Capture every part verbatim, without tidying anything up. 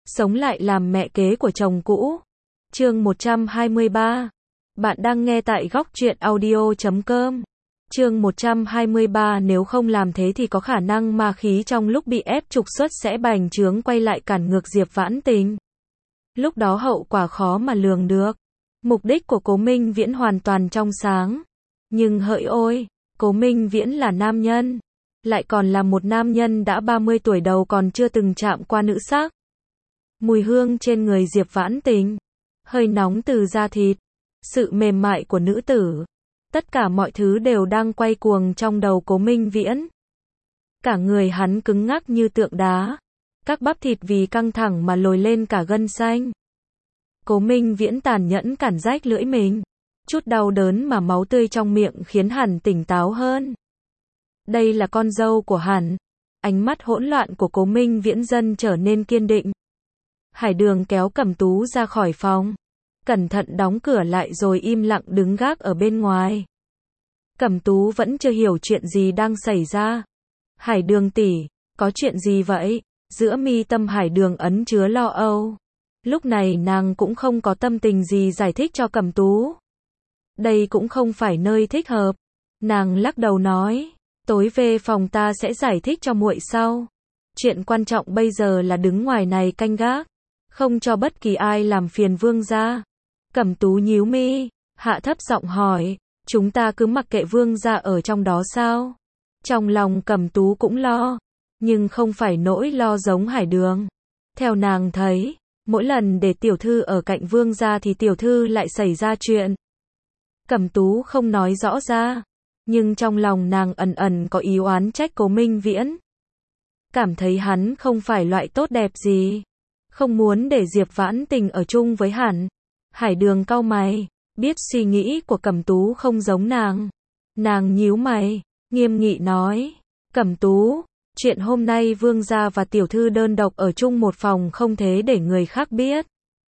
sống lại làm mẹ kế của chồng cũ. Chương một trăm hai mươi ba. Bạn đang nghe tại góc truyện audio chấm com. Chương một trăm hai mươi ba. Nếu không làm thế thì có khả năng ma khí trong lúc bị ép trục xuất sẽ bành trướng quay lại cản ngược Diệp Vãn Tình. Lúc đó hậu quả khó mà lường được. Mục đích của Cố Minh Viễn hoàn toàn trong sáng. Nhưng hỡi ôi, Cố Minh Viễn là nam nhân. Lại còn là một nam nhân đã ba mươi tuổi đầu còn chưa từng chạm qua nữ sắc. Mùi hương trên người Diệp Vãn Tình. Hơi nóng từ da thịt. Sự mềm mại của nữ tử. Tất cả mọi thứ đều đang quay cuồng trong đầu Cố Minh Viễn. Cả người hắn cứng ngắc như tượng đá. Các bắp thịt vì căng thẳng mà lồi lên cả gân xanh. Cố Minh Viễn tàn nhẫn cản rách lưỡi mình. Chút đau đớn mà máu tươi trong miệng khiến hắn tỉnh táo hơn. Đây là con dâu của hắn. Ánh mắt hỗn loạn của Cố Minh Viễn dần trở nên kiên định. Hải Đường kéo Cẩm Tú ra khỏi phòng. Cẩn thận đóng cửa lại rồi im lặng đứng gác ở bên ngoài. Cẩm Tú vẫn chưa hiểu chuyện gì đang xảy ra. Hải Đường tỷ, có chuyện gì vậy? Giữa mi tâm Hải Đường ẩn chứa lo âu. Lúc này nàng cũng không có tâm tình gì giải thích cho Cẩm Tú. Đây cũng không phải nơi thích hợp. Nàng lắc đầu nói, tối về phòng ta sẽ giải thích cho muội sau. Chuyện quan trọng bây giờ là đứng ngoài này canh gác, không cho bất kỳ ai làm phiền vương gia. Cẩm Tú nhíu mi, hạ thấp giọng hỏi, chúng ta cứ mặc kệ vương gia ở trong đó sao? Trong lòng Cẩm Tú cũng lo, nhưng không phải nỗi lo giống Hải Đường. Theo nàng thấy, mỗi lần để tiểu thư ở cạnh vương gia thì tiểu thư lại xảy ra chuyện. Cẩm Tú không nói rõ ra, nhưng trong lòng nàng ẩn ẩn có ý oán trách Cố Minh Viễn. Cảm thấy hắn không phải loại tốt đẹp gì, không muốn để Diệp Vãn Tình ở chung với hắn. Hải Đường cau mày, biết suy nghĩ của Cẩm Tú không giống nàng. Nàng nhíu mày, nghiêm nghị nói, Cẩm Tú, chuyện hôm nay vương gia và tiểu thư đơn độc ở chung một phòng không thể để người khác biết.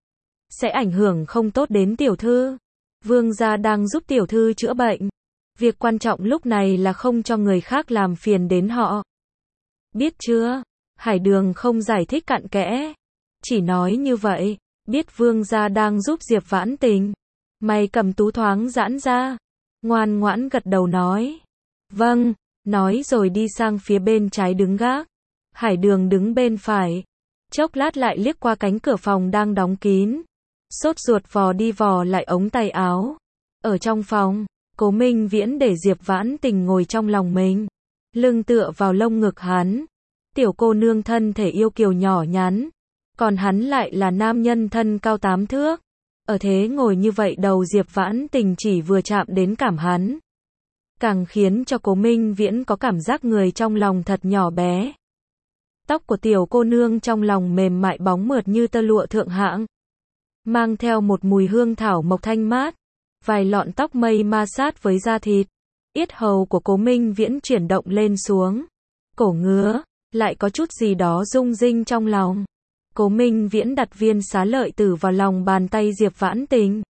Sẽ ảnh hưởng không tốt đến tiểu thư. Vương gia đang giúp tiểu thư chữa bệnh. Việc quan trọng lúc này là không cho người khác làm phiền đến họ. Biết chưa? Hải Đường không giải thích cặn kẽ. Chỉ nói như vậy, biết vương gia đang giúp Diệp Vãn Tình. Mày Cẩm Tú thoáng giãn ra. Ngoan ngoãn gật đầu nói. Vâng, nói rồi đi sang phía bên trái đứng gác. Hải Đường đứng bên phải. Chốc lát lại liếc qua cánh cửa phòng đang đóng kín. Sốt ruột vò đi vò lại ống tay áo. Ở trong phòng, Cố Minh Viễn để Diệp Vãn Tình ngồi trong lòng mình. Lưng tựa vào lông ngực hắn. Tiểu cô nương thân thể yêu kiều nhỏ nhắn. Còn hắn lại là nam nhân thân cao tám thước. Ở thế ngồi như vậy đầu Diệp Vãn Tình chỉ vừa chạm đến cảm hắn. Càng khiến cho Cố Minh Viễn có cảm giác người trong lòng thật nhỏ bé. Tóc của tiểu cô nương trong lòng mềm mại bóng mượt như tơ lụa thượng hạng. Mang theo một mùi hương thảo mộc thanh mát. Vài lọn tóc mây ma sát với da thịt. Yết hầu của Cố Minh Viễn chuyển động lên xuống. Cổ ngứa, lại có chút gì đó rung rinh trong lòng. Cố Minh Viễn đặt viên xá lợi tử vào lòng bàn tay Diệp Vãn Tình.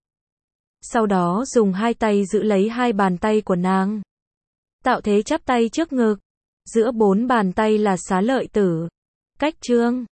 Sau đó dùng hai tay giữ lấy hai bàn tay của nàng. Tạo thế chắp tay trước ngực. Giữa bốn bàn tay là xá lợi tử. Cách chương.